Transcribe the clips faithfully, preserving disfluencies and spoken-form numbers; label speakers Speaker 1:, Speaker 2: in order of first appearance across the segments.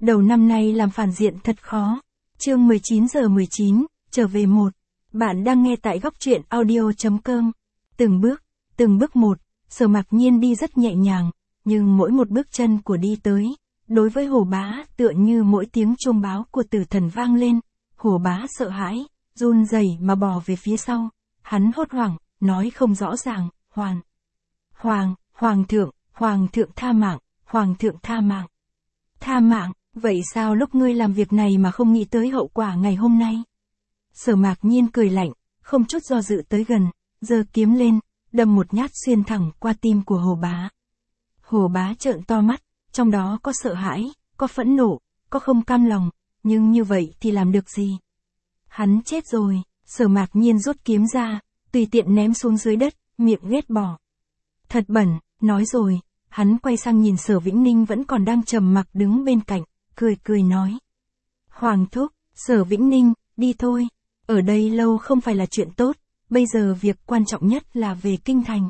Speaker 1: đầu năm nay làm phản diện thật khó. Chương mười chín giờ mười chín, trở về một. Bạn đang nghe tại góc truyện audio chấm com. Từng bước, từng bước một, Sở Mạc Nhiên đi rất nhẹ nhàng, nhưng mỗi một bước chân của đi tới, đối với Hồ Bá tựa như mỗi tiếng chuông báo của tử thần vang lên. Hồ Bá sợ hãi, run rẩy mà bò về phía sau. Hắn hốt hoảng, nói không rõ ràng, Hoàn. Hoàng, Hoàng thượng, Hoàng thượng tha mạng, Hoàng thượng tha mạng. Tha mạng, vậy sao lúc ngươi làm việc này mà không nghĩ tới hậu quả ngày hôm nay? Sở Mạc Nhiên cười lạnh, không chút do dự tới gần, giơ kiếm lên, đâm một nhát xuyên thẳng qua tim của Hồ Bá. Hồ Bá trợn to mắt, trong đó có sợ hãi, có phẫn nộ, có không cam lòng, nhưng như vậy thì làm được gì? Hắn chết rồi, Sở Mạc Nhiên rút kiếm ra, tùy tiện ném xuống dưới đất, miệng ghét bỏ. Thật bẩn, nói rồi, hắn quay sang nhìn Sở Vĩnh Ninh vẫn còn đang trầm mặc đứng bên cạnh, cười cười nói. Hoàng thúc, Sở Vĩnh Ninh, đi thôi, ở đây lâu không phải là chuyện tốt, bây giờ việc quan trọng nhất là về kinh thành.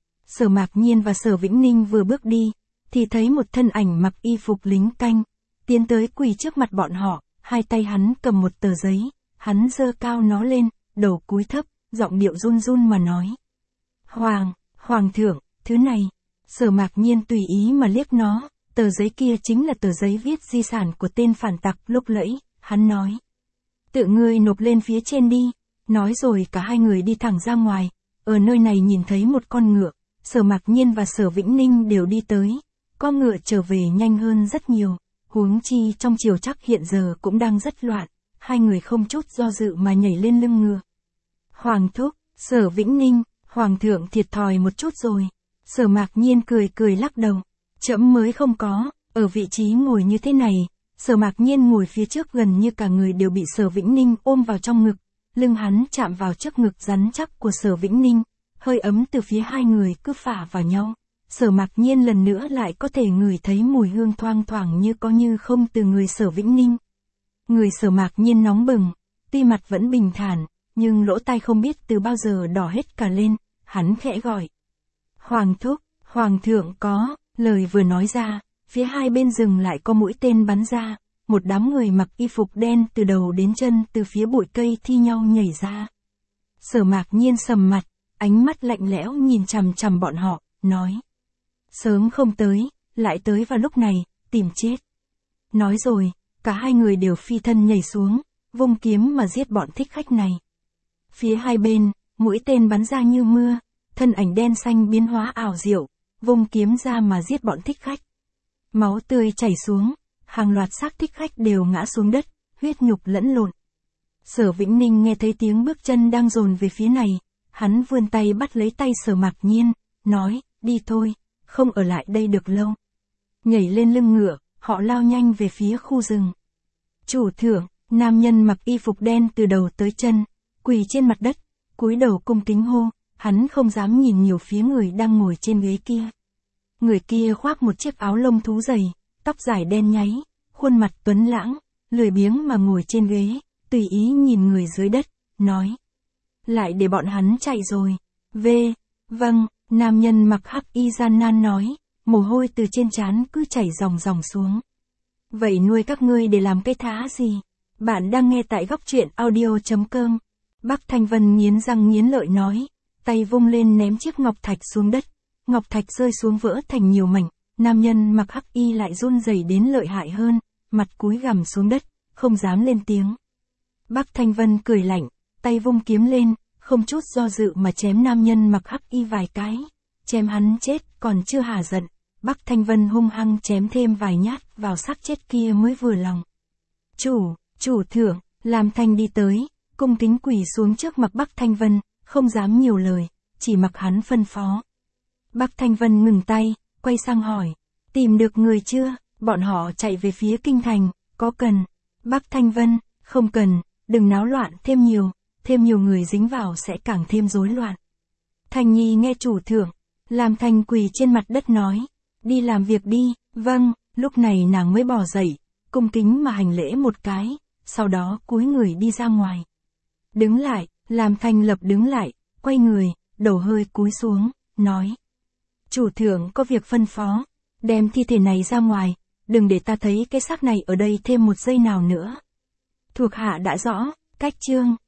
Speaker 1: Sở Mạc Nhiên và Sở Vĩnh Ninh vừa bước đi, thì thấy một thân ảnh mặc y phục lính canh, tiến tới quỳ trước mặt bọn họ, hai tay hắn cầm một tờ giấy, hắn giơ cao nó lên, đầu cúi thấp, giọng điệu run run mà nói. Hoàng, Hoàng thượng, thứ này. Sở Mạc Nhiên tùy ý mà liếc nó, tờ giấy kia chính là tờ giấy viết di sản của tên phản tặc lúc nãy, hắn nói. Tự ngươi nộp lên phía trên đi, nói rồi cả hai người đi thẳng ra ngoài, ở nơi này nhìn thấy một con ngựa, Sở Mạc Nhiên và Sở Vĩnh Ninh đều đi tới, con ngựa trở về nhanh hơn rất nhiều, huống chi trong triều chắc hiện giờ cũng đang rất loạn, hai người không chút do dự mà nhảy lên lưng ngựa. Hoàng thúc, Sở Vĩnh Ninh, Hoàng thượng thiệt thòi một chút rồi. Sở Mạc Nhiên cười cười lắc đầu, trẫm mới không có, ở vị trí ngồi như thế này, Sở Mạc Nhiên ngồi phía trước gần như cả người đều bị Sở Vĩnh Ninh ôm vào trong ngực, lưng hắn chạm vào trước ngực rắn chắc của Sở Vĩnh Ninh, hơi ấm từ phía hai người cứ phả vào nhau. Sở Mạc Nhiên lần nữa lại có thể ngửi thấy mùi hương thoang thoảng như có như không từ người Sở Vĩnh Ninh. Người Sở Mạc Nhiên nóng bừng, tuy mặt vẫn bình thản, nhưng lỗ tai không biết từ bao giờ đỏ hết cả lên, hắn khẽ gọi. Hoàng thúc, Hoàng thượng có, lời vừa nói ra, phía hai bên rừng lại có mũi tên bắn ra, một đám người mặc y phục đen từ đầu đến chân từ phía bụi cây thi nhau nhảy ra. Sở Mạc Nhiên sầm mặt, ánh mắt lạnh lẽo nhìn chằm chằm bọn họ, nói. Sớm không tới, lại tới vào lúc này, tìm chết. Nói rồi, cả hai người đều phi thân nhảy xuống, vung kiếm mà giết bọn thích khách này. Phía hai bên, mũi tên bắn ra như mưa. Thân ảnh đen xanh biến hóa ảo diệu, vung kiếm ra mà giết bọn thích khách. Máu tươi chảy xuống, hàng loạt xác thích khách đều ngã xuống đất, huyết nhục lẫn lộn. Sở Vĩnh Ninh nghe thấy tiếng bước chân đang dồn về phía này, hắn vươn tay bắt lấy tay Sở Mạc Nhiên, nói, đi thôi, không ở lại đây được lâu. Nhảy lên lưng ngựa, họ lao nhanh về phía khu rừng. Chủ thượng, nam nhân mặc y phục đen từ đầu tới chân, quỳ trên mặt đất, cúi đầu cung kính hô. Hắn không dám nhìn nhiều phía người đang ngồi trên ghế kia. Người kia khoác một chiếc áo lông thú dày, tóc dài đen nháy, khuôn mặt tuấn lãng, lười biếng mà ngồi trên ghế, tùy ý nhìn người dưới đất, nói. Lại để bọn hắn chạy rồi. V. Vâng, nam nhân mặc hắc y gian nan nói, mồ hôi từ trên trán cứ chảy ròng ròng xuống. Vậy nuôi các ngươi để làm cái thá gì? Bạn đang nghe tại góc truyện audio chấm com. Bắc Thanh Vân nghiến răng nghiến lợi nói. Tay vung lên ném chiếc ngọc thạch xuống đất, ngọc thạch rơi xuống vỡ thành nhiều mảnh, nam nhân mặc hắc y lại run rẩy đến lợi hại hơn, mặt cúi gằm xuống đất, không dám lên tiếng. Bắc Thanh Vân cười lạnh, tay vung kiếm lên, không chút do dự mà chém nam nhân mặc hắc y vài cái, chém hắn chết còn chưa hả giận, Bắc Thanh Vân hung hăng chém thêm vài nhát vào xác chết kia mới vừa lòng. Chủ, chủ thượng, Lam Thanh đi tới, cung kính quỳ xuống trước mặt Bắc Thanh Vân. Không dám nhiều lời, chỉ mặc hắn phân phó. Bắc Thanh Vân ngừng tay, quay sang hỏi, tìm được người chưa? Bọn họ chạy về phía kinh thành, có cần? Bắc Thanh Vân, không cần, đừng náo loạn thêm nhiều, thêm nhiều người dính vào sẽ càng thêm rối loạn. Thanh Nhi nghe chủ thượng, Lam Thanh quỳ trên mặt đất nói, đi làm việc đi, vâng, lúc này nàng mới bò dậy, cung kính mà hành lễ một cái, sau đó cúi người đi ra ngoài. Đứng lại. Lam Thanh lập đứng lại, quay người, đầu hơi cúi xuống, nói. Chủ thượng có việc phân phó, đem thi thể này ra ngoài, đừng để ta thấy cái xác này ở đây thêm một giây nào nữa. Thuộc hạ đã rõ, cách chương.